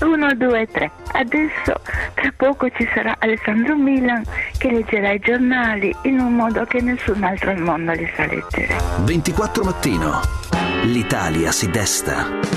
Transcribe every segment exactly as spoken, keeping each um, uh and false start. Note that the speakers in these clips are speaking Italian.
uno, due, tre. Adesso tra poco ci sarà Alessandro Milan che leggerà i giornali in un modo che nessun altro al mondo li sa leggere. ventiquattro Mattino. L'Italia si desta.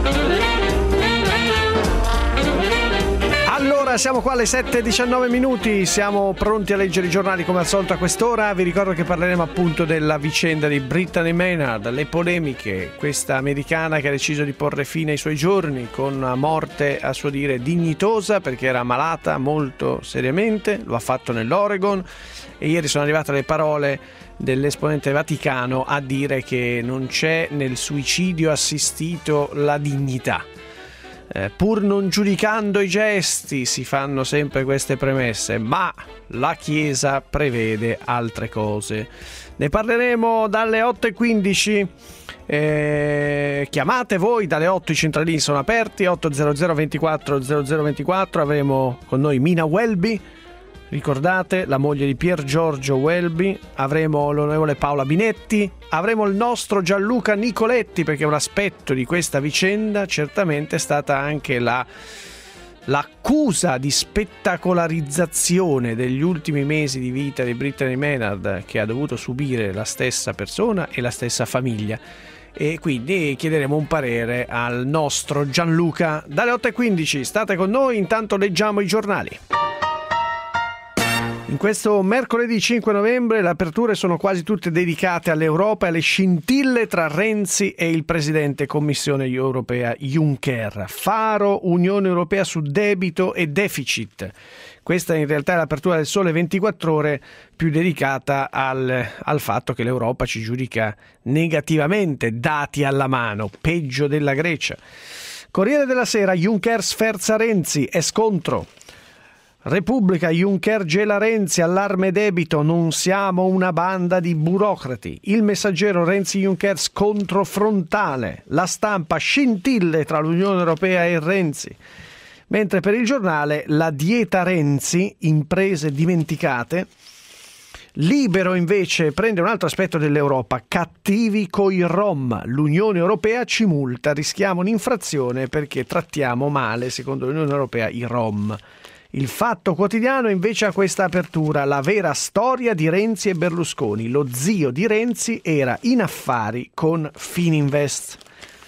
Allora, siamo qua alle sette e diciannove minuti, siamo pronti a leggere i giornali come al solito a quest'ora. Vi ricordo che parleremo appunto della vicenda di Brittany Maynard, le polemiche, questa americana che ha deciso di porre fine ai suoi giorni con una morte a suo dire dignitosa perché era malata molto seriamente, lo ha fatto nell'Oregon, e ieri sono arrivate le parole dell'esponente Vaticano a dire che non c'è nel suicidio assistito la dignità. Eh, pur non giudicando i gesti, si fanno sempre queste premesse, ma la Chiesa prevede altre cose. Ne parleremo dalle otto e quindici. Eh, chiamate voi dalle otto, i centralini sono aperti. otto zero zero ventiquattro zero zero ventiquattro. Avremo con noi Mina Welby, ricordate, la moglie di Pier Giorgio Welby. Avremo l'onorevole Paola Binetti, avremo il nostro Gianluca Nicoletti, perché un aspetto di questa vicenda certamente è stata anche la l'accusa di spettacolarizzazione degli ultimi mesi di vita di Brittany Maynard, che ha dovuto subire la stessa persona e la stessa famiglia, e quindi chiederemo un parere al nostro Gianluca dalle otto e quindici. State con noi, intanto leggiamo i giornali. In questo mercoledì cinque novembre le aperture sono quasi tutte dedicate all'Europa e alle scintille tra Renzi e il presidente Commissione Europea Juncker. Faro, Unione Europea su debito e deficit. Questa in realtà è l'apertura del Sole ventiquattro Ore, più dedicata al, al fatto che l'Europa ci giudica negativamente, dati alla mano, peggio della Grecia. Corriere della Sera, Juncker sferza Renzi, è scontro. Repubblica, Juncker gela Renzi, allarme debito, non siamo una banda di burocrati. Il Messaggero, Renzi-Juncker scontro frontale. La Stampa, scintille tra l'Unione Europea e Renzi. Mentre per il Giornale, la dieta Renzi, imprese dimenticate. Libero invece prende un altro aspetto dell'Europa, cattivi coi Rom, l'Unione Europea ci multa, rischiamo un'infrazione perché trattiamo male, secondo l'Unione Europea, i Rom. Il Fatto Quotidiano invece ha questa apertura, la vera storia di Renzi e Berlusconi. Lo zio di Renzi era in affari con Fininvest.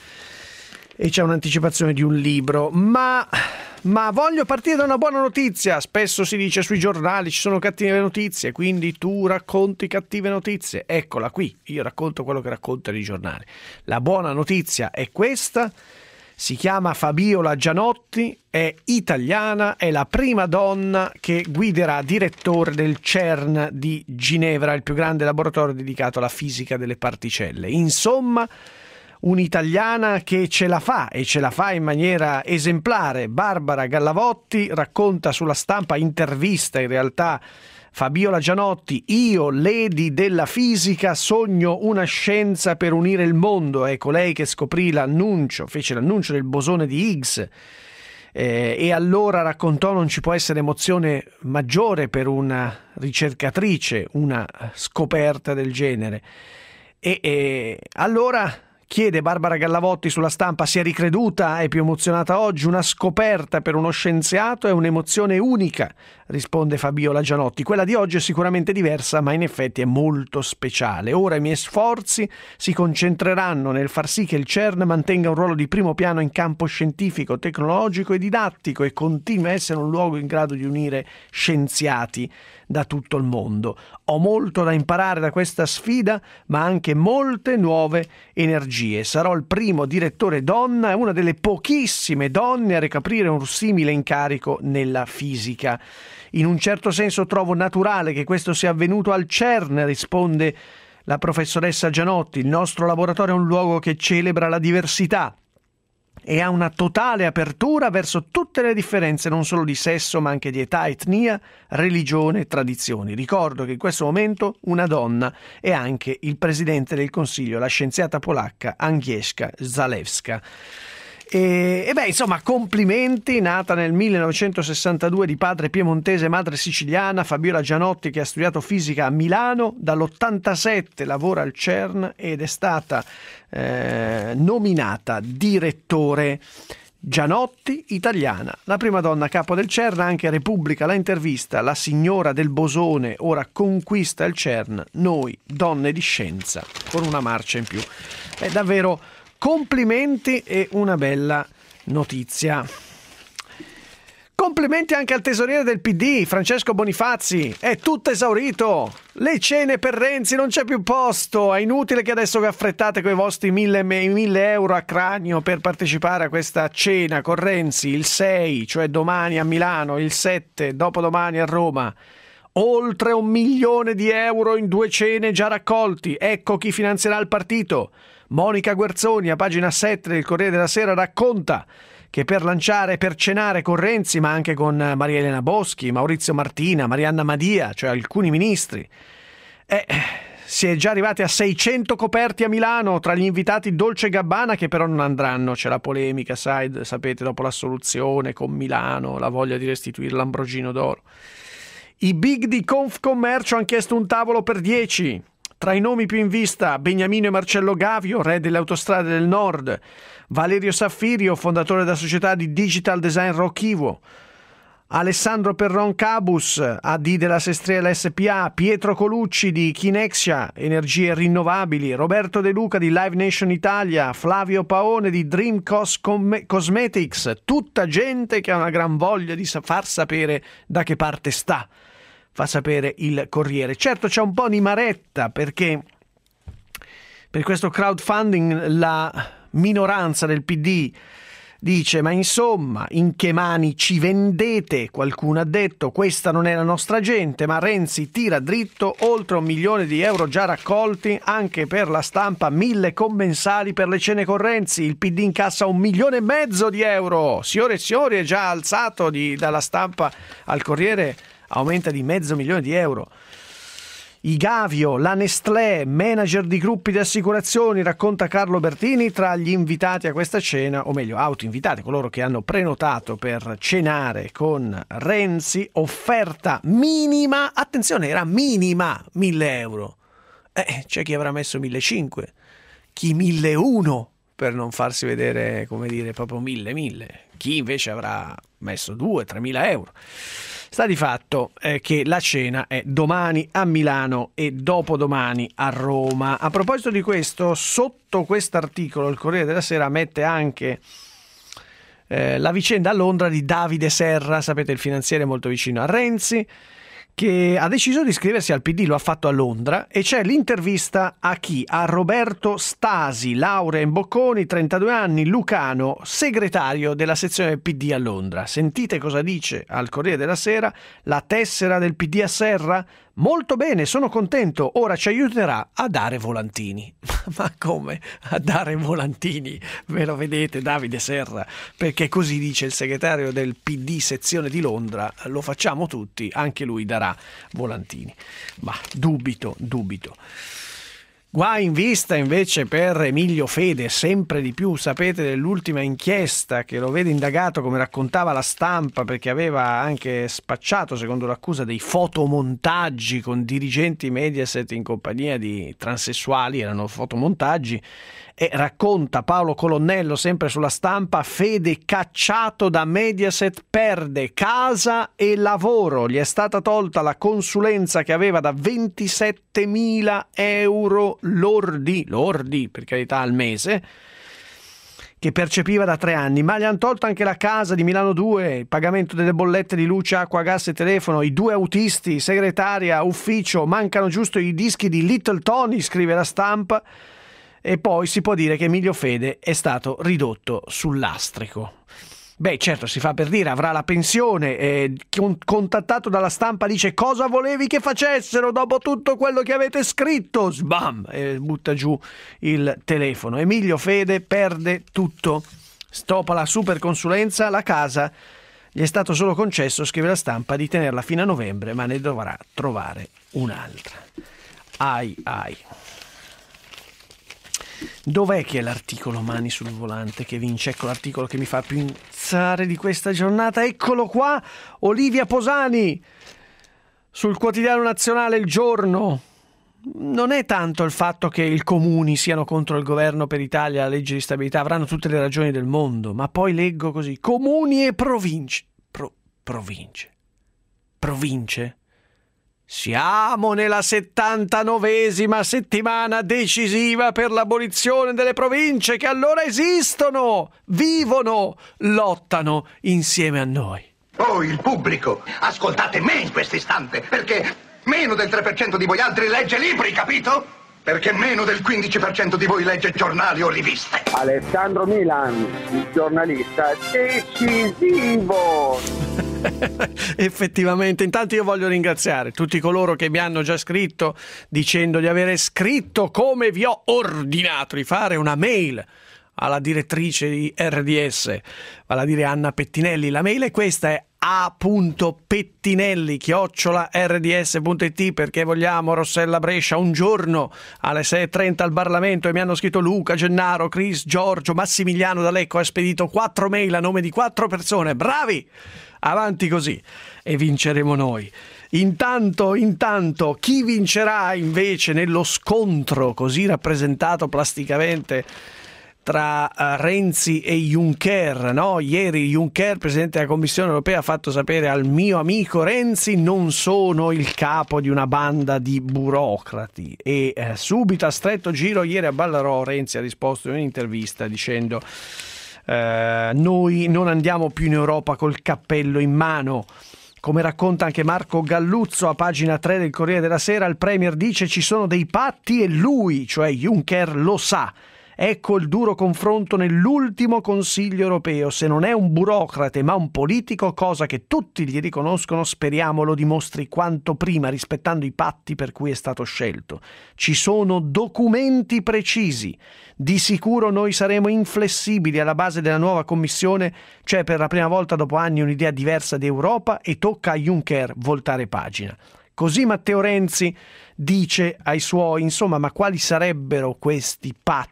E c'è un'anticipazione di un libro, ma, ma voglio partire da una buona notizia. Spesso si dice sui giornali ci sono cattive notizie, quindi tu racconti cattive notizie. Eccola qui, io racconto quello che raccontano i giornali. La buona notizia è questa. Si chiama Fabiola Gianotti, è italiana, è la prima donna che guiderà direttore del CERN di Ginevra, il più grande laboratorio dedicato alla fisica delle particelle. Insomma, un'italiana che ce la fa e ce la fa in maniera esemplare. Barbara Gallavotti racconta sulla Stampa, intervista in realtà Fabiola Gianotti, io, lady della fisica, sogno una scienza per unire il mondo. Ecco, lei che scoprì l'annuncio, fece l'annuncio del bosone di Higgs, eh, e allora raccontò non ci può essere emozione maggiore per una ricercatrice, una scoperta del genere. E, e allora chiede Barbara Gallavotti sulla Stampa, si è ricreduta, è più emozionata oggi, una scoperta per uno scienziato è un'emozione unica, risponde Fabiola Gianotti. Quella di oggi è sicuramente diversa, ma in effetti è molto speciale. Ora i miei sforzi si concentreranno nel far sì che il CERN mantenga un ruolo di primo piano in campo scientifico, tecnologico e didattico e continui a essere un luogo in grado di unire scienziati da tutto il mondo. Ho molto da imparare da questa sfida, ma anche molte nuove energie. Sarò il primo direttore donna e una delle pochissime donne a ricoprire un simile incarico nella fisica. In un certo senso trovo naturale che questo sia avvenuto al CERN, risponde la professoressa Gianotti. Il nostro laboratorio è un luogo che celebra la diversità e ha una totale apertura verso tutte le differenze, non solo di sesso, ma anche di età, etnia, religione e tradizioni. Ricordo che in questo momento una donna è anche il presidente del Consiglio, la scienziata polacca Agnieszka Zalewska. E, e beh, insomma, complimenti. Nata nel millenovecentosessantadue di padre piemontese e madre siciliana, Fabiola Gianotti, che ha studiato fisica a Milano, dall'ottantasette lavora al CERN ed è stata eh, nominata direttore Gianotti, italiana, la prima donna capo del C E R N, anche a Repubblica la intervista, la signora del bosone ora conquista il C E R N, noi donne di scienza, con una marcia in più. È davvero complimenti e una bella notizia. Complimenti anche al tesoriere del P D, Francesco Bonifazzi, è tutto esaurito, le cene per Renzi non c'è più posto, è inutile che adesso vi affrettate con i vostri mille, mille euro a cranio per partecipare a questa cena con Renzi il sei, cioè domani a Milano, il sette, dopodomani a Roma. Oltre un milione di euro in due cene già raccolti, ecco chi finanzierà il partito. Monica Guerzoni a pagina sette del Corriere della Sera racconta che per lanciare, per cenare con Renzi, ma anche con Maria Elena Boschi, Maurizio Martina, Marianna Madia, cioè alcuni ministri, eh, si è già arrivati a seicento coperti a Milano, tra gli invitati Dolce e Gabbana, che però non andranno, c'è la polemica, sai, sapete, dopo l'assoluzione con Milano, la voglia di restituire l'Ambrogino d'Oro. I big di Confcommercio hanno chiesto un tavolo per dieci. Tra i nomi più in vista, Beniamino e Marcello Gavio, re delle autostrade del Nord, Valerio Saffirio, fondatore della società di digital design Rocchivo, Alessandro Perron Cabus, A D della Sestriera S P A, Pietro Colucci di Kinexia, Energie Rinnovabili, Roberto De Luca di Live Nation Italia, Flavio Paone di Dream Cos Cosmetics, tutta gente che ha una gran voglia di far sapere da che parte sta. Fa sapere il Corriere. Certo c'è un po' di maretta perché per questo crowdfunding la minoranza del P D dice ma insomma in che mani ci vendete? Qualcuno ha detto questa non è la nostra gente, ma Renzi tira dritto, oltre un milione di euro già raccolti anche per la stampa, mille commensali per le cene con Renzi, il P D incassa un milione e mezzo di euro, signore e signori, è già alzato di, dalla stampa al Corriere, aumenta di mezzo milione di euro. I Gavio, la Nestlé, manager di gruppi di assicurazioni, racconta Carlo Bertini, tra gli invitati a questa cena, o meglio autoinvitati, coloro che hanno prenotato per cenare con Renzi, offerta minima, attenzione, era minima, mille euro. Eh, c'è chi avrà messo millecinquecento, chi milleuno, per non farsi vedere, come dire, proprio mille, mille. Chi invece avrà messo due, tremila euro. Sta di fatto eh, che la cena è domani a Milano e dopodomani a Roma. A proposito di questo, sotto quest'articolo il Corriere della Sera mette anche eh, la vicenda a Londra di Davide Serra, sapete il finanziere molto vicino a Renzi, che ha deciso di iscriversi al P D, lo ha fatto a Londra, e c'è l'intervista a chi? A Roberto Stasi, laurea in Bocconi, trentadue anni, lucano, segretario della sezione del P D a Londra. Sentite cosa dice al Corriere della Sera: la tessera del P D a Serra? Molto bene, sono contento, ora ci aiuterà a dare volantini. Ma come a dare volantini? Ve lo vedete Davide Serra? Perché così dice il segretario del P D sezione di Londra, lo facciamo tutti, anche lui darà volantini. Ma dubito, dubito. Guai in vista invece per Emilio Fede, sempre di più, sapete dell'ultima inchiesta che lo vede indagato, come raccontava la stampa, perché aveva anche spacciato, secondo l'accusa, dei fotomontaggi con dirigenti Mediaset in compagnia di transessuali, erano fotomontaggi, e racconta Paolo Colonnello sempre sulla stampa: Fede cacciato da Mediaset, perde casa e lavoro, gli è stata tolta la consulenza che aveva da ventisettemila euro lordi, lordi per carità al mese, che percepiva da tre anni, ma gli hanno tolto anche la casa di Milano due, il pagamento delle bollette di luce, acqua, gas e telefono, i due autisti, segretaria, ufficio, mancano giusto i dischi di Little Tony, scrive la stampa. E poi si può dire che Emilio Fede è stato ridotto sul lastrico. Beh, certo, si fa per dire, avrà la pensione, eh, contattato dalla stampa dice: cosa volevi che facessero dopo tutto quello che avete scritto? Sbam! E butta giù il telefono. Emilio Fede perde tutto. Dopo la super consulenza, la casa gli è stato solo concesso, scrive la stampa, di tenerla fino a novembre, ma ne dovrà trovare un'altra. Ai ai. Dov'è che è l'articolo Mani sul volante che vince? Ecco l'articolo che mi fa pensare di questa giornata. Eccolo qua, Olivia Posani sul quotidiano nazionale Il Giorno. non è tanto il fatto che i comuni siano contro il governo per Italia, la legge di stabilità, avranno tutte le ragioni del mondo, ma poi leggo così, comuni e province. Pro, province. Province? Siamo nella settantanovesima settimana decisiva per l'abolizione delle province, che allora esistono, vivono, lottano insieme a noi. Oh, il pubblico, ascoltate me in questo istante, perché meno del tre per cento di voi altri legge libri, capito? Perché meno del quindici per cento di voi legge giornali o riviste. Alessandro Milan, il giornalista decisivo. Effettivamente, intanto io voglio ringraziare tutti coloro che mi hanno già scritto dicendo di avere scritto come vi ho ordinato, di fare una mail alla direttrice di R D S, vale a dire Anna Pettinelli. La mail è questa, è a punto pettinelli chiocciola erre di esse punto it, perché vogliamo Rossella Brescia un giorno alle sei e trenta al Parlamento. E mi hanno scritto Luca, Gennaro, Chris, Giorgio, Massimiliano da Lecco. Ha spedito quattro mail a nome di quattro persone. Bravi! Avanti così e vinceremo noi. Intanto, intanto, chi vincerà invece nello scontro così rappresentato plasticamente tra uh, Renzi e Juncker, no? Ieri Juncker, presidente della Commissione europea, ha fatto sapere al mio amico Renzi: non sono il capo di una banda di burocrati. E eh, subito a stretto giro ieri a Ballarò Renzi ha risposto in un'intervista dicendo eh, noi non andiamo più in Europa col cappello in mano. Come racconta anche Marco Galluzzo a pagina tre del Corriere della Sera, il Premier dice ci sono dei patti e lui, cioè Juncker, lo sa. Ecco il duro confronto nell'ultimo Consiglio europeo. Se non è un burocrate ma un politico, cosa che tutti gli riconoscono, speriamo lo dimostri quanto prima, rispettando i patti per cui è stato scelto. Ci sono documenti precisi. Di sicuro noi saremo inflessibili alla base della nuova Commissione. C'è per la prima volta dopo anni un'idea diversa di Europa e tocca a Juncker voltare pagina. Così Matteo Renzi dice ai suoi, insomma, ma quali sarebbero questi patti?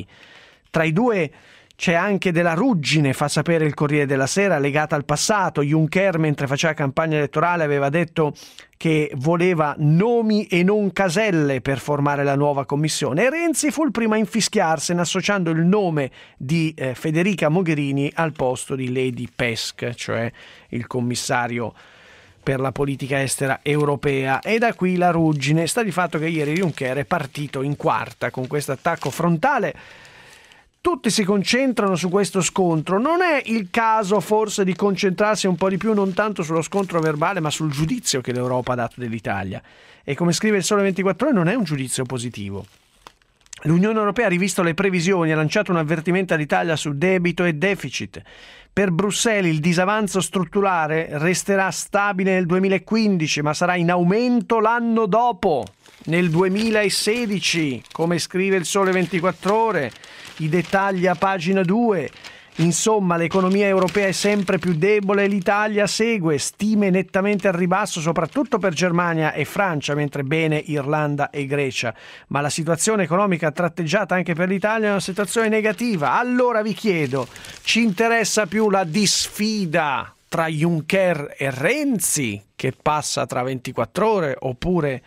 Tra i due c'è anche della ruggine, fa sapere il Corriere della Sera, legata al passato. Juncker, mentre faceva campagna elettorale, aveva detto che voleva nomi e non caselle per formare la nuova commissione, e Renzi fu il primo a infischiarsene associando il nome di eh, Federica Mogherini al posto di Lady Pesk, cioè il commissario per la politica estera europea. E da qui la ruggine. Sta di fatto che ieri Juncker è partito in quarta con questo attacco frontale. Tutti si concentrano su questo scontro. Non è il caso forse di concentrarsi un po' di più non tanto sullo scontro verbale ma sul giudizio che l'Europa ha dato dell'Italia? E come scrive il Sole ventiquattro Ore, non è un giudizio positivo. L'Unione Europea ha rivisto le previsioni, ha lanciato un avvertimento all'Italia su debito e deficit. Per Bruxelles il disavanzo strutturale resterà stabile nel duemilaquindici, ma sarà in aumento l'anno dopo, nel duemilasedici, come scrive il Sole ventiquattro Ore. I dettagli a pagina due. Insomma, l'economia europea è sempre più debole e l'Italia segue, stime nettamente al ribasso soprattutto per Germania e Francia, mentre bene Irlanda e Grecia. Ma la situazione economica tratteggiata anche per l'Italia è una situazione negativa. Allora vi chiedo, ci interessa più la disfida tra Juncker e Renzi, che passa tra ventiquattro ore, oppure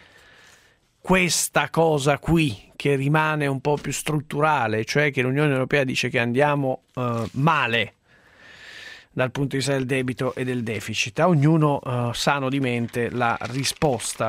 questa cosa qui che rimane un po' più strutturale, cioè che l'Unione Europea dice che andiamo uh, male dal punto di vista del debito e del deficit? A ognuno uh, sano di mente la risposta.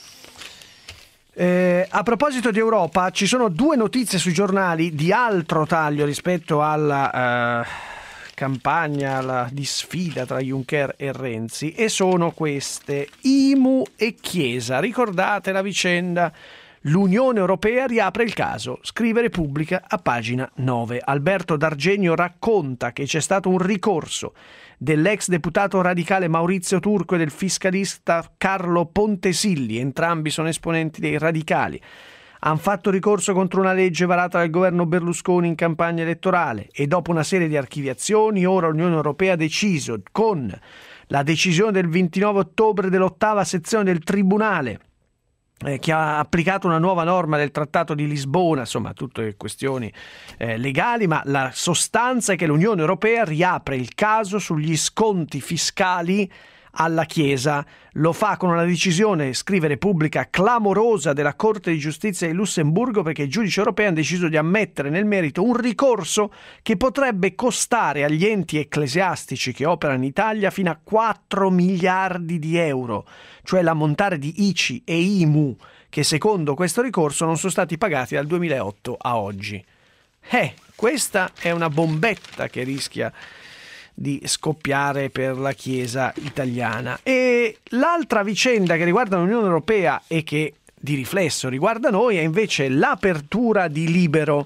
Eh, a proposito di Europa, ci sono due notizie sui giornali di altro taglio rispetto alla uh, campagna la, di sfida tra Juncker e Renzi, e sono queste: I M U e Chiesa. Ricordate la vicenda? L'Unione Europea riapre il caso, scrive Repubblica a pagina nove. Alberto D'Argenio racconta che c'è stato un ricorso dell'ex deputato radicale Maurizio Turco e del fiscalista Carlo Pontesilli, entrambi sono esponenti dei radicali. Han fatto ricorso contro una legge varata dal governo Berlusconi in campagna elettorale e dopo una serie di archiviazioni ora l'Unione Europea ha deciso, con la decisione del ventinove ottobre dell'ottava sezione del Tribunale, eh, che ha applicato una nuova norma del Trattato di Lisbona, insomma tutte questioni eh, legali, ma la sostanza è che l'Unione Europea riapre il caso sugli sconti fiscali alla Chiesa. Lo fa con una decisione, scrive Repubblica, clamorosa della Corte di Giustizia di Lussemburgo, perché i giudici europei hanno deciso di ammettere nel merito un ricorso che potrebbe costare agli enti ecclesiastici che operano in Italia fino a quattro miliardi di euro, cioè l'ammontare di I C I e I M U che secondo questo ricorso non sono stati pagati dal duemilaotto a oggi. Eh, questa è una bombetta che rischia di scoppiare per la Chiesa italiana. E l'altra vicenda che riguarda l'Unione Europea e che di riflesso riguarda noi è invece l'apertura di Libero.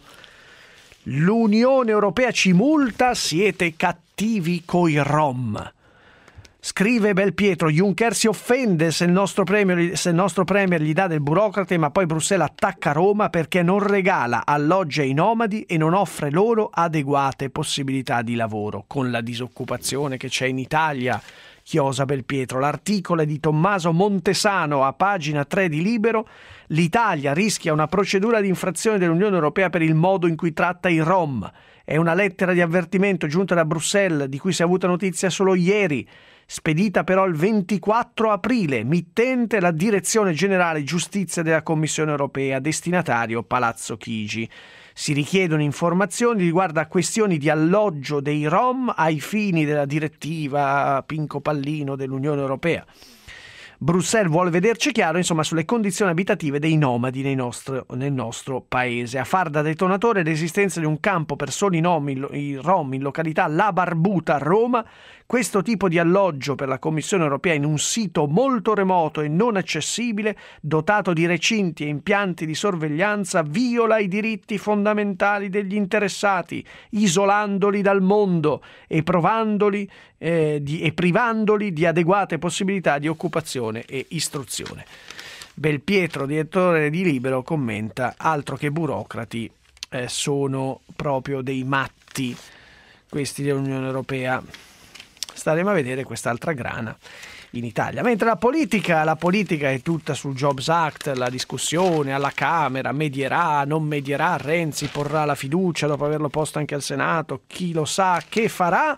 L'Unione Europea ci multa, siete cattivi coi Rom. Scrive Belpietro, Juncker si offende se il nostro premier, se il nostro premier gli dà del burocrate, ma poi Bruxelles attacca Roma perché non regala alloggi ai nomadi e non offre loro adeguate possibilità di lavoro. Con la disoccupazione che c'è in Italia, chiosa Belpietro, l'articolo è di Tommaso Montesano a pagina tre di Libero. L'Italia rischia una procedura di infrazione dell'Unione Europea per il modo in cui tratta i Rom. È una lettera di avvertimento giunta da Bruxelles di cui si è avuta notizia solo ieri, spedita però il ventiquattro aprile, mittente la Direzione Generale Giustizia della Commissione Europea, destinatario Palazzo Chigi. Si richiedono informazioni riguardo a questioni di alloggio dei Rom ai fini della direttiva Pinco Pallino dell'Unione Europea. Bruxelles vuole vederci chiaro, insomma, sulle condizioni abitative dei nomadi nel nostro, nel nostro paese. A far da detonatore l'esistenza di un campo per soli nomi, i Rom in località La Barbuta a Roma. Questo tipo di alloggio per la Commissione Europea in un sito molto remoto e non accessibile, dotato di recinti e impianti di sorveglianza, viola i diritti fondamentali degli interessati, isolandoli dal mondo e, provandoli, eh, di, e privandoli di adeguate possibilità di occupazione e istruzione. Belpietro, direttore di Libero, commenta: altro che burocrati, eh, sono proprio dei matti questi dell'Unione Europea. Staremo a vedere quest'altra grana in Italia. Mentre la politica, la politica è tutta sul Jobs Act, la discussione alla Camera, medierà, non medierà, Renzi porrà la fiducia dopo averlo posto anche al Senato, chi lo sa che farà.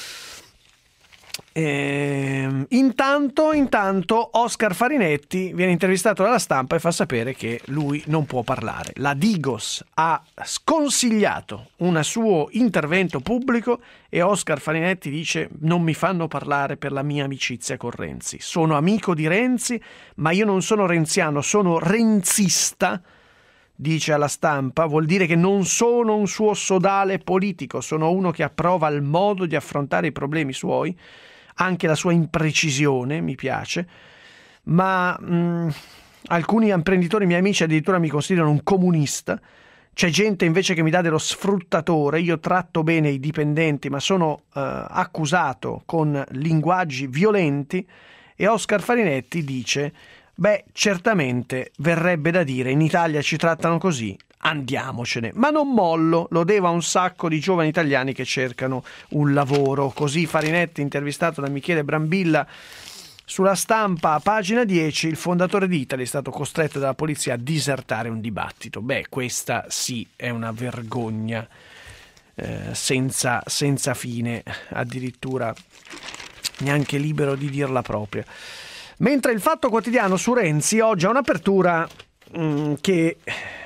E, intanto, intanto Oscar Farinetti viene intervistato dalla Stampa e fa sapere che lui non può parlare. La Digos ha sconsigliato un suo intervento pubblico e Oscar Farinetti dice: non mi fanno parlare per la mia amicizia con Renzi. Sono amico di Renzi, ma io non sono renziano, sono renzista. Dice alla Stampa, vuol dire che non sono un suo sodale politico, sono uno che approva il modo di affrontare i problemi suoi. Anche la sua imprecisione mi piace, ma mh, alcuni imprenditori miei amici addirittura mi considerano un comunista. C'è gente invece che mi dà dello sfruttatore. Io tratto bene i dipendenti, ma sono eh, accusato con linguaggi violenti. E Oscar Farinetti dice: beh, certamente verrebbe da dire, in Italia ci trattano così, andiamocene, ma non mollo, lo devo a un sacco di giovani italiani che cercano un lavoro. Così Farinetti, intervistato da Michele Brambilla sulla Stampa, a pagina dieci, il fondatore di Italy è stato costretto dalla polizia a disertare un dibattito. Beh, questa sì è una vergogna eh, senza, senza fine, addirittura neanche libero di dirla propria. Mentre il Fatto Quotidiano su Renzi oggi ha un'apertura mh, che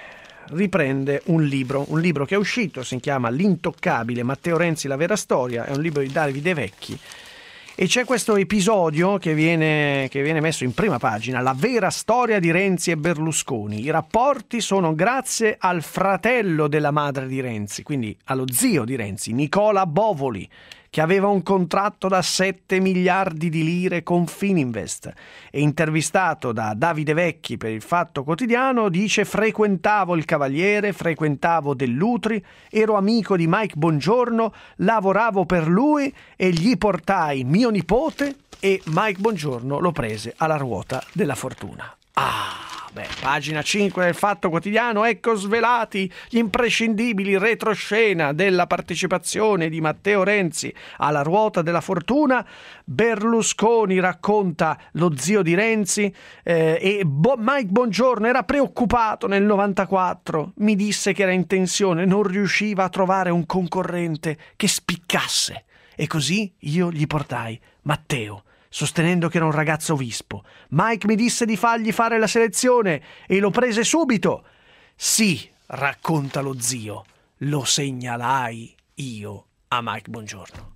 riprende un libro, un libro che è uscito, si chiama L'intoccabile Matteo Renzi, la vera storia, è un libro di Davide Vecchi e c'è questo episodio che viene, che viene messo in prima pagina, la vera storia di Renzi e Berlusconi. I rapporti sono grazie al fratello della madre di Renzi, quindi allo zio di Renzi, Nicola Bovoli, che aveva un contratto da sette miliardi di lire con Fininvest. E intervistato da Davide Vecchi per il Fatto Quotidiano, dice: frequentavo il Cavaliere, frequentavo Dell'Utri, ero amico di Mike Bongiorno, lavoravo per lui e gli portai mio nipote e Mike Bongiorno lo prese alla ruota della fortuna. Ah! Beh, pagina cinque del Fatto Quotidiano, ecco svelati gli imprescindibili retroscena della partecipazione di Matteo Renzi alla ruota della fortuna. Berlusconi racconta lo zio di Renzi eh, e Bo- Mike Bongiorno era preoccupato nel novantaquattro, mi disse che era in tensione, non riusciva a trovare un concorrente che spiccasse e così io gli portai Matteo. sostenendo che era un ragazzo vispo. Mike mi disse di fargli fare la selezione e lo prese subito. Sì, racconta lo zio, lo segnalai io a Mike Bongiorno.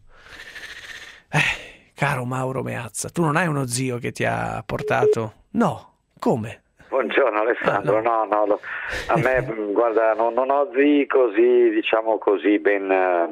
Eh, caro Mauro Meazza, tu non hai uno zio che ti ha portato? No, come? Buongiorno Alessandro, ah, no. no, no, a me guarda, non, non ho zii così, diciamo così, ben,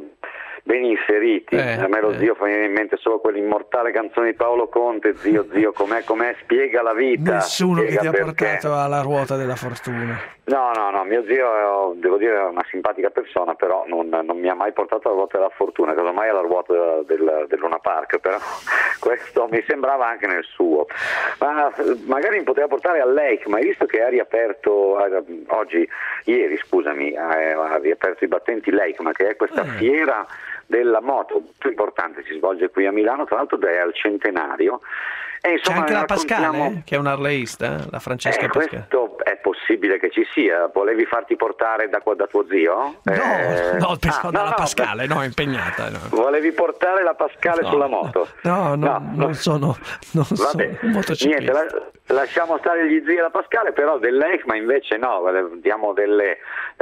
ben inseriti. Eh, a me lo eh. zio fa venire in mente solo quell'immortale canzone di Paolo Conte, zio, zio, com'è, com'è, spiega la vita. Nessuno spiega che ti ha perché. portato alla ruota della fortuna. No, no, no, mio zio, devo dire, è una simpatica persona, però non, non mi ha mai portato alla ruota della fortuna, casomai alla ruota del, del Luna Park, però questo mi sembrava anche nel suo. Ma magari mi poteva portare al Lake, ma hai visto che ha riaperto, oggi, ieri scusami, ha riaperto i battenti Lake, ma che è questa eh. fiera della moto molto importante, si svolge qui a Milano, tra l'altro è al centenario. E insomma, c'è anche la raccontiamo... Pascale, che è un arleista, la Francesca eh, Pascale. Questo è possibile che ci sia. Volevi farti portare da, da tuo zio? No, eh... no, pensavo ah, dalla no, Pascale, no, è impegnata. No. Volevi portare la Pascale no, sulla moto? No, no, no, no non sono, non sono un motociclista. Niente, la, lasciamo stare gli zii e la Pascale, però dell'ECMA invece no, diamo delle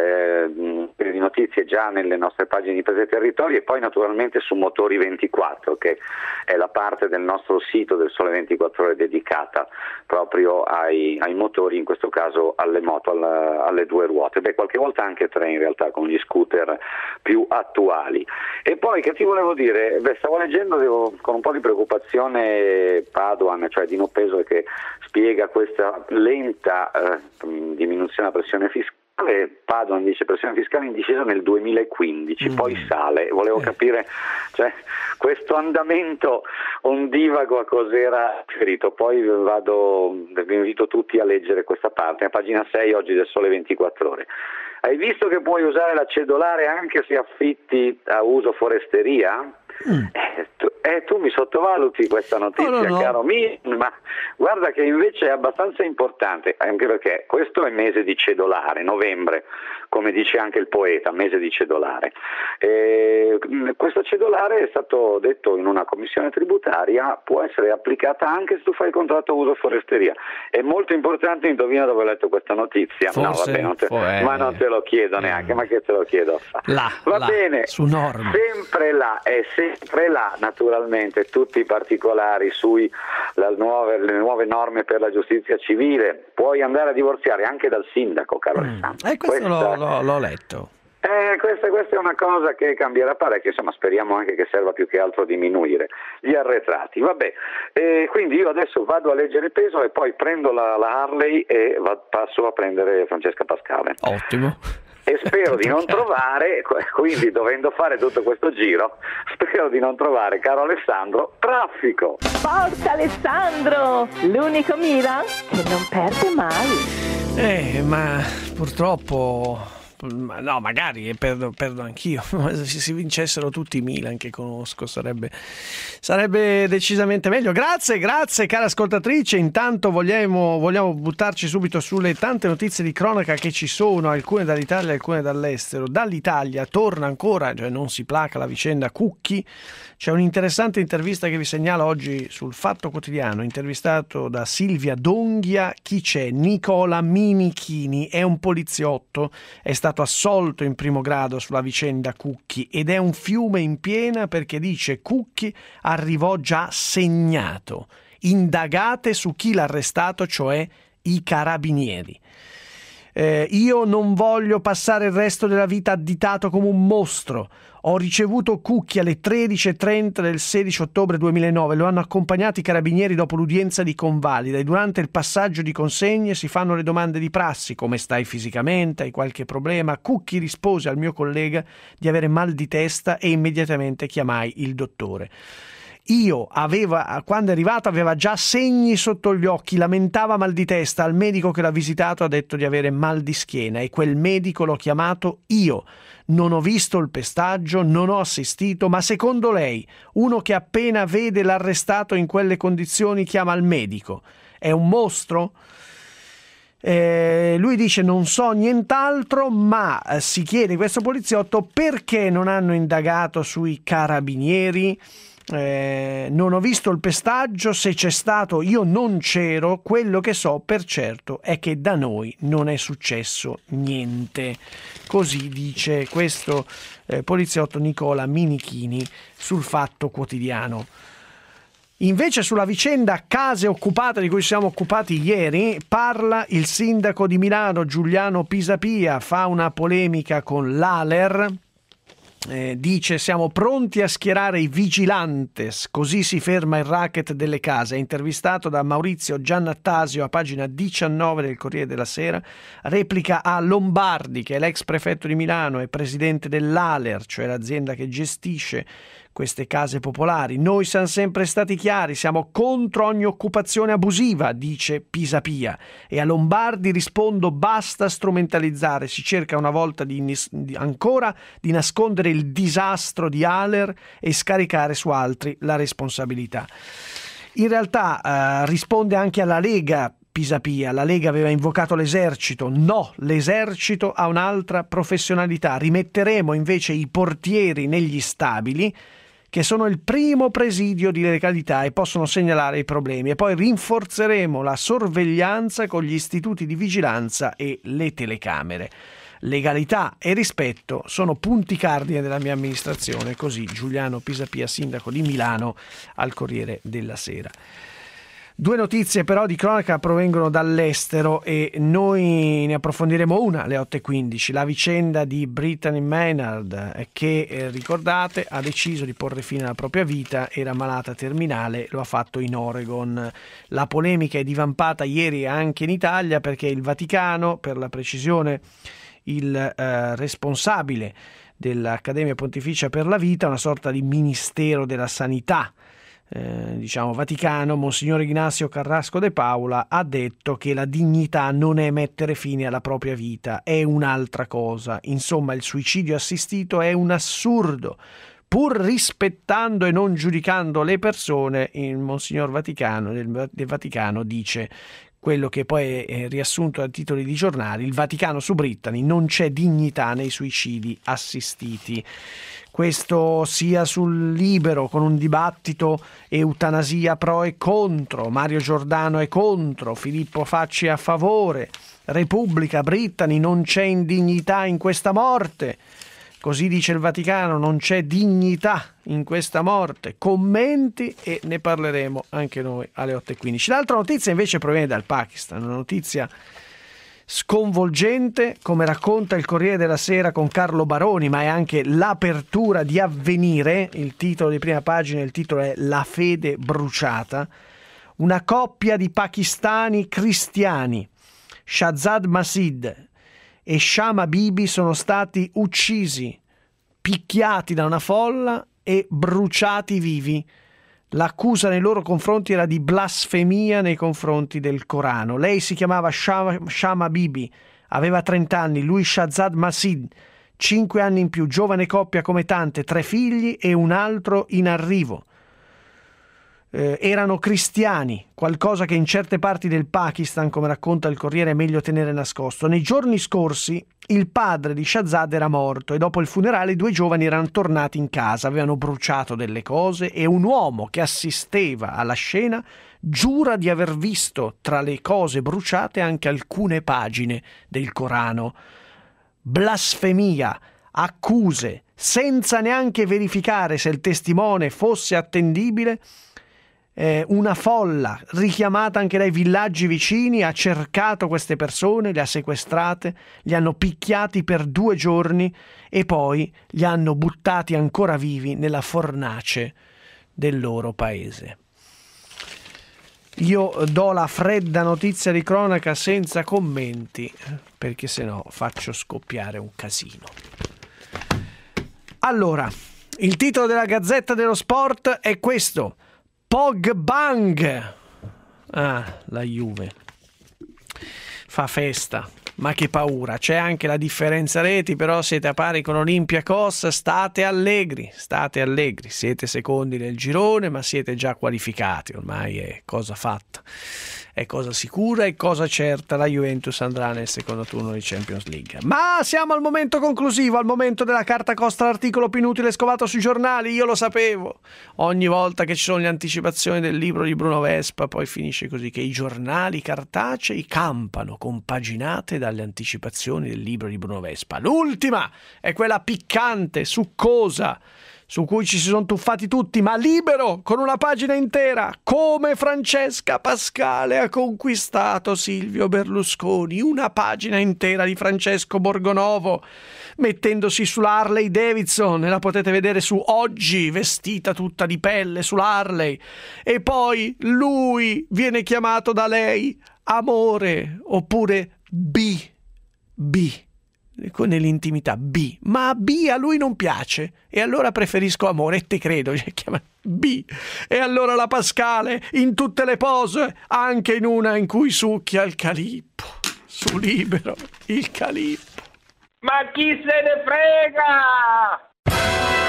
eh, di notizie già nelle nostre pagine di Prese Territori e poi naturalmente su Motori ventiquattro, che è la parte del nostro sito del Sole ventiquattro Ore dedicata proprio ai, ai motori, in questo caso alle moto, alla, alle due ruote, beh qualche volta anche tre in realtà con gli scooter più attuali. E poi che ti volevo dire, beh, stavo leggendo devo, con un po' di preoccupazione Padoan, cioè Dino Peso, che spiega questa lenta eh, diminuzione della pressione fiscale. Padoan dice pressione fiscale in discesa nel duemilaquindici, mm. poi sale. Volevo eh. capire, cioè, questo andamento ondivago a cos'era riferito. Poi vado, vi invito tutti a leggere questa parte, a pagina sei oggi del Sole ventiquattro Ore. Hai visto che puoi usare la cedolare anche se affitti a uso foresteria? Mm. Eh, tu, eh, tu mi sottovaluti questa notizia, no, no, no. caro mio, ma guarda che invece è abbastanza importante, anche perché questo è mese di cedolare, novembre, come dice anche il poeta, mese di cedolare. Eh, questa cedolare, è stato detto in una commissione tributaria, può essere applicata anche se tu fai il contratto uso foresteria. È molto importante, indovina dove ho letto questa notizia. Forse, no, vabbè, non te, eh, ma non te lo chiedo neanche, eh, ma che te lo chiedo? Là, Va là, bene, su norme. Sempre là, è sempre là, naturalmente, tutti i particolari sui la nuove, le nuove norme per la giustizia civile. Puoi andare a divorziare anche dal sindaco, caro mm. Alessandro. E questo Questa... l'ho, l'ho, l'ho letto. Eh, questa, questa è una cosa che cambierà parecchio, insomma speriamo anche che serva più che altro a diminuire gli arretrati. Vabbè, eh, quindi io adesso vado a leggere Peso e poi prendo la, la Harley e va, passo a prendere Francesca Pascale. Ottimo. E spero di non trovare, quindi dovendo fare tutto questo giro, spero di non trovare, caro Alessandro, traffico. Forza Alessandro, l'unico Milan che non perde mai. Eh, ma purtroppo... No, magari perdo, perdo anch'io. Se si vincessero tutti i Milan che conosco sarebbe, sarebbe decisamente meglio. Grazie, grazie cara ascoltatrice. Intanto vogliamo, vogliamo buttarci subito sulle tante notizie di cronaca che ci sono, alcune dall'Italia, alcune dall'estero. Dall'Italia torna ancora, cioè non si placa la vicenda Cucchi. C'è un'interessante intervista che vi segnalo oggi sul Fatto Quotidiano, intervistato da Silvia Donghia. Chi c'è? Nicola Minichini, è un poliziotto, è stato assolto in primo grado sulla vicenda Cucchi ed è un fiume in piena perché dice Cucchi arrivò già segnato. Indagate su chi l'ha arrestato, cioè i carabinieri. Eh, io non voglio passare il resto della vita additato come un mostro. Ho ricevuto Cucchi alle tredici e trenta del sedici ottobre duemilanove. Lo hanno accompagnato i carabinieri dopo l'udienza di convalida e durante il passaggio di consegne si fanno le domande di prassi. Come stai fisicamente? Hai qualche problema? Cucchi rispose al mio collega di avere mal di testa e immediatamente chiamai il dottore. Io aveva, quando è arrivato aveva già segni sotto gli occhi, lamentava mal di testa. Al medico che l'ha visitato ha detto di avere mal di schiena e quel medico l'ho chiamato io. Non ho visto il pestaggio, non ho assistito, ma secondo lei uno che appena vede l'arrestato in quelle condizioni chiama il medico è un mostro? Eh, lui dice non so nient'altro, ma si chiede questo poliziotto perché non hanno indagato sui carabinieri. Eh, non ho visto il pestaggio, se c'è stato io non c'ero, quello che so per certo è che da noi non è successo niente. Così dice questo eh, poliziotto Nicola Minichini sul Fatto Quotidiano. Invece sulla vicenda case occupate di cui siamo occupati ieri parla il sindaco di Milano Giuliano Pisapia, fa una polemica con l'A L E R. Eh, dice siamo pronti a schierare i vigilantes, così si ferma il racket delle case. È intervistato da Maurizio Giannattasio a pagina diciannove del Corriere della Sera. Replica a Lombardi, che è l'ex prefetto di Milano e presidente dell'A L E R, cioè l'azienda che gestisce queste case popolari. Noi siamo sempre stati chiari, siamo contro ogni occupazione abusiva, dice Pisapia. E a Lombardi rispondo basta strumentalizzare, si cerca una volta di, di ancora di nascondere il disastro di A L E R e scaricare su altri la responsabilità. In realtà eh, risponde anche alla Lega Pisapia. La Lega aveva invocato l'esercito, no, l'esercito ha un'altra professionalità, rimetteremo invece i portieri negli stabili, che sono il primo presidio di legalità e possono segnalare i problemi, e poi rinforzeremo la sorveglianza con gli istituti di vigilanza e le telecamere. Legalità e rispetto sono punti cardine della mia amministrazione, così Giuliano Pisapia, sindaco di Milano, al Corriere della Sera. Due notizie però di cronaca provengono dall'estero e noi ne approfondiremo una alle otto e quindici. La vicenda di Brittany Maynard che, eh, ricordate, ha deciso di porre fine alla propria vita, era malata terminale, lo ha fatto in Oregon. La polemica è divampata ieri anche in Italia perché il Vaticano, per la precisione il eh, responsabile dell'Accademia Pontificia per la Vita, una sorta di Ministero della Sanità, Eh, diciamo Vaticano, Monsignor Ignazio Carrasco de Paula, ha detto che la dignità non è mettere fine alla propria vita, è un'altra cosa. Insomma, il suicidio assistito è un assurdo. Pur rispettando e non giudicando le persone, il Monsignor Vaticano del, del Vaticano dice quello che poi è riassunto da titoli di giornali: il Vaticano su Brittany, non c'è dignità nei suicidi assistiti. Questo sia sul Libero, con un dibattito eutanasia pro e contro, Mario Giordano è contro, Filippo Facci a favore, Repubblica, Brittany, non c'è indignità in questa morte, così dice il Vaticano, non c'è dignità in questa morte, commenti e ne parleremo anche noi alle otto e quindici. L'altra notizia invece proviene dal Pakistan, una notizia sconvolgente, come racconta il Corriere della Sera con Carlo Baroni, ma è anche l'apertura di Avvenire. Il titolo di prima pagina, il titolo è La fede bruciata. Una coppia di pakistani cristiani, Shahzad Masih e Shama Bibi, sono stati uccisi, picchiati da una folla e bruciati vivi. L'accusa nei loro confronti era di blasfemia nei confronti del Corano. Lei si chiamava Shama Bibi, aveva trenta anni, lui Shahzad Masih, cinque anni in più, giovane coppia come tante, tre figli e un altro in arrivo. Eh, erano cristiani, qualcosa che in certe parti del Pakistan, come racconta il Corriere, è meglio tenere nascosto. Nei giorni scorsi il padre di Shahzad era morto e dopo il funerale i due giovani erano tornati in casa, avevano bruciato delle cose e un uomo che assisteva alla scena giura di aver visto tra le cose bruciate anche alcune pagine del Corano. Blasfemia, accuse, senza neanche verificare se il testimone fosse attendibile. Eh, una folla richiamata anche dai villaggi vicini ha cercato queste persone, le ha sequestrate, li hanno picchiati per due giorni e poi li hanno buttati ancora vivi nella fornace del loro paese. Io do la fredda notizia di cronaca senza commenti, perché sennò faccio scoppiare un casino. Allora, il titolo della Gazzetta dello Sport è questo: Pogbang. Ah, la Juve fa festa, ma che paura. C'è anche la differenza reti, però siete a pari con Olympiacos, state allegri, state allegri, siete secondi nel girone, ma siete già qualificati, ormai è cosa fatta. è cosa sicura e cosa certa, la Juventus andrà nel secondo turno di Champions League. Ma siamo al momento conclusivo, al momento della carta costa l'articolo più inutile scovato sui giornali. Io lo sapevo, ogni volta che ci sono le anticipazioni del libro di Bruno Vespa poi finisce così, che i giornali cartacei campano compaginate dalle anticipazioni del libro di Bruno Vespa. L'ultima è quella piccante, succosa, su cui ci si sono tuffati tutti, ma Libero, con una pagina intera, come Francesca Pascale ha conquistato Silvio Berlusconi, una pagina intera di Francesco Borgonovo, mettendosi sulla Harley Davidson, e la potete vedere su Oggi, vestita tutta di pelle sulla Harley, e poi lui viene chiamato da lei amore, oppure B, B. Nell'intimità B, ma a B a lui non piace e allora preferisco amore, e te credo, cioè, chiama B. E allora la Pascale in tutte le pose, anche in una in cui succhia il calippo, su Libero il calippo. Ma chi se ne frega?